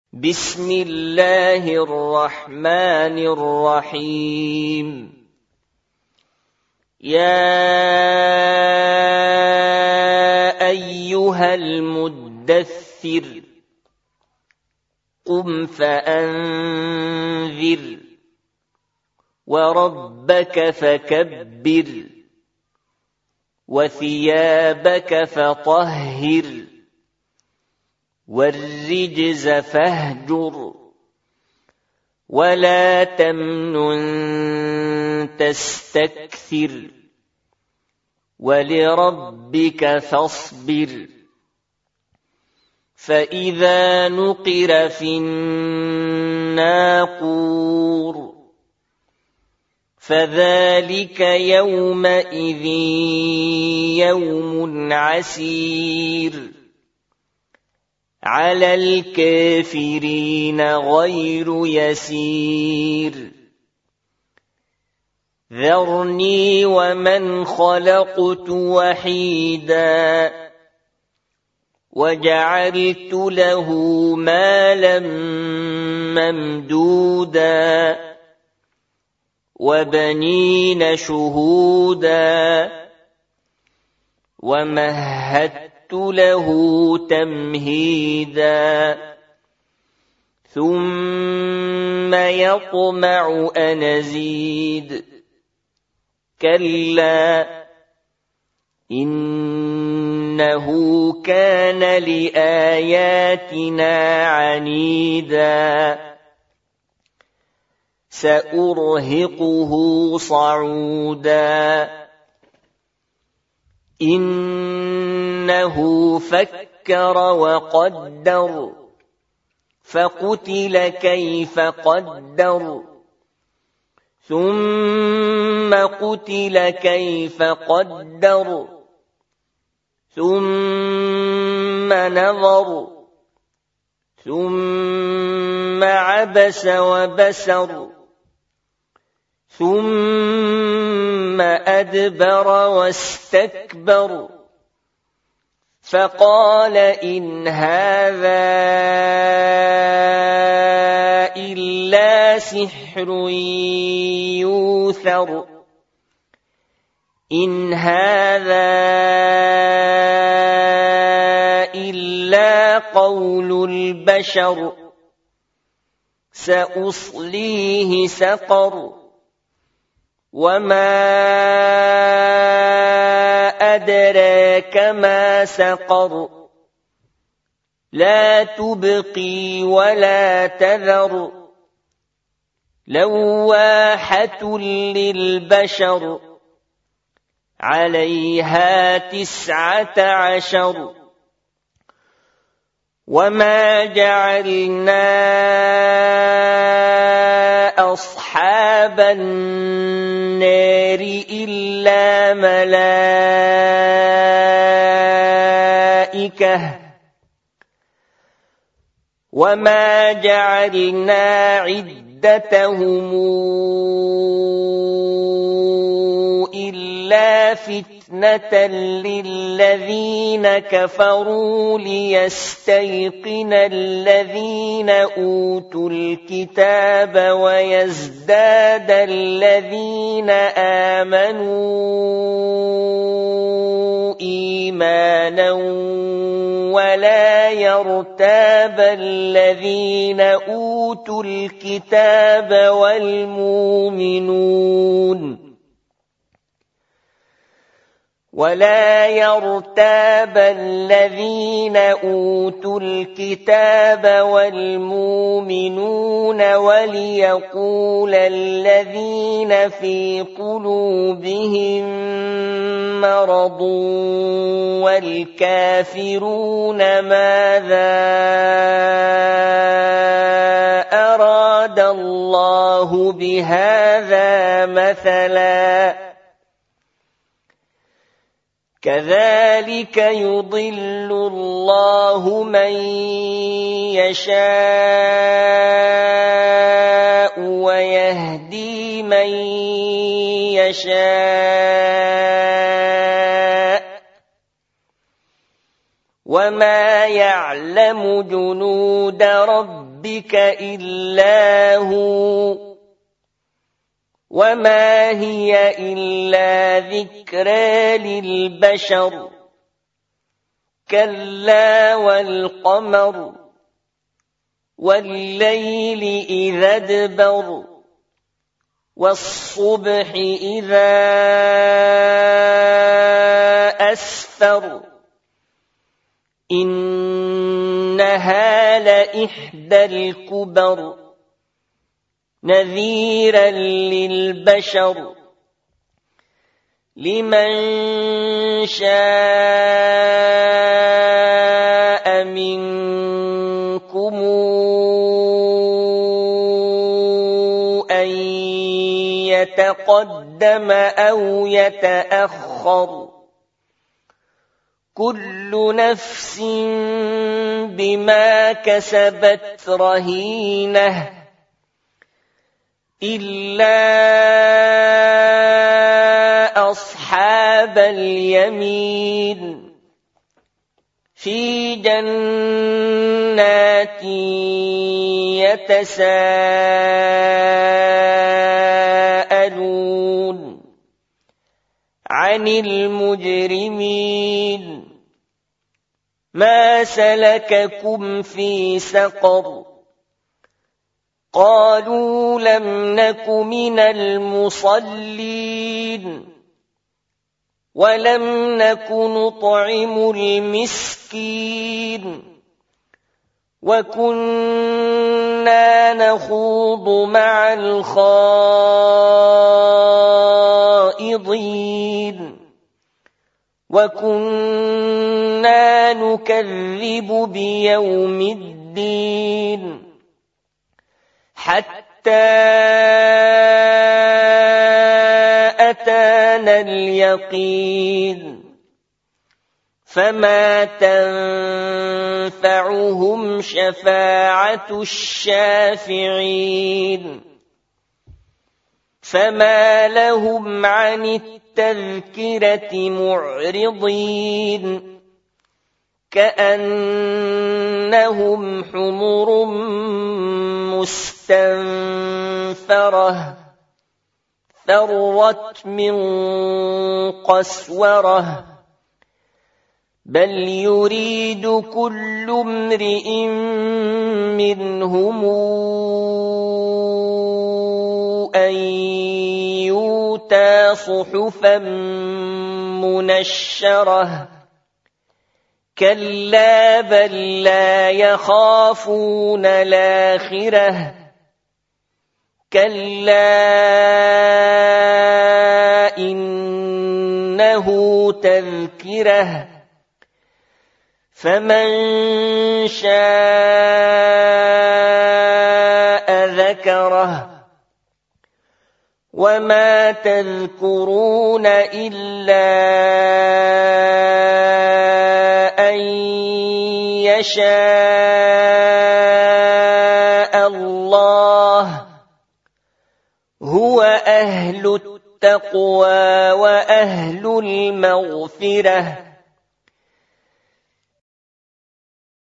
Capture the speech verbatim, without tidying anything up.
بسم الله الرحمن الرحيم. يا أيها المدثر قم فأنذر وربك فكبر وثيابك فطهر والرجز فاهجر ولا تمنن تستكثر ولربك فاصبر. فإذا نقر في الناقور فذلك يومئذ يوم عسير على الكافرين غير يسير. ذرني ومن خلقت وحيدا وجعلت له مالا ممدودا وبنين شهودا ومهدت له تمهيدا ثم يطمع أن أزيد كلا إنه كان لآياتنا عنيدا سأرهقه صعودا إنه فكر وقدر فقتل كيف قدر ثم قتل كيف قدر ثم نظر ثم عبس وبسر ثم أدبر واستكبر فقال إن هذا إلا سحر يوثر إن هذا إلا قول البشر سأصليه سقر وما أدراك ما سقر لا تبقي ولا تذر لواحة للبشر عليها تسعة عشر وما جعلنا أصحاب النار إلا ملائكة وما جعلنا عدتهم إلا فتنة للذين كفروا ليستيقن الذين أوتوا الكتاب ويزداد الذين آمنوا إيمانا ولا يرتاب الذين أوتوا الكتاب والمؤمنون ولا يرتاب الذين أوتوا الكتاب والمؤمنون وليقول الذين في قلوبهم مرض والكافرون ماذا أراد الله بهذا مثلا كذلك يضل الله من يشاء ويهدي من يشاء وما يعلم جنود ربك إلا هو وما هي إلا ذكرى للبشر كلا والقمر والليل إذا ادبر والصبح إذا أسفر إنها لإحدى الكبر نذيرا للبشر لمن شاء منكم أن يتقدم أو يتأخر كل نفس بما كسبت رهينة إلا أصحاب اليمين في جنات يتساءلون عن المجرمين ما سلككم في سقر قالوا لم نك من المصلين ولم نك نطعم المسكين وكنا نخوض مع الخائضين وكنا نكذب بيوم الدين حتى أتانا اليقين فما تنفعهم شفاعة الشافعين فما لهم عن التذكرة معرضين كأنهم حمر مستنفرة فرت من قسورة بل يريد كل امرئ منهم أن يؤتى صحفا منشرة كلا بل لا يخافون الآخرة كلا إنه تذكرة فمن شاء ذكره وما تذكرون إلا أن يشاء الله هو أهل التقوى وأهل المغفرة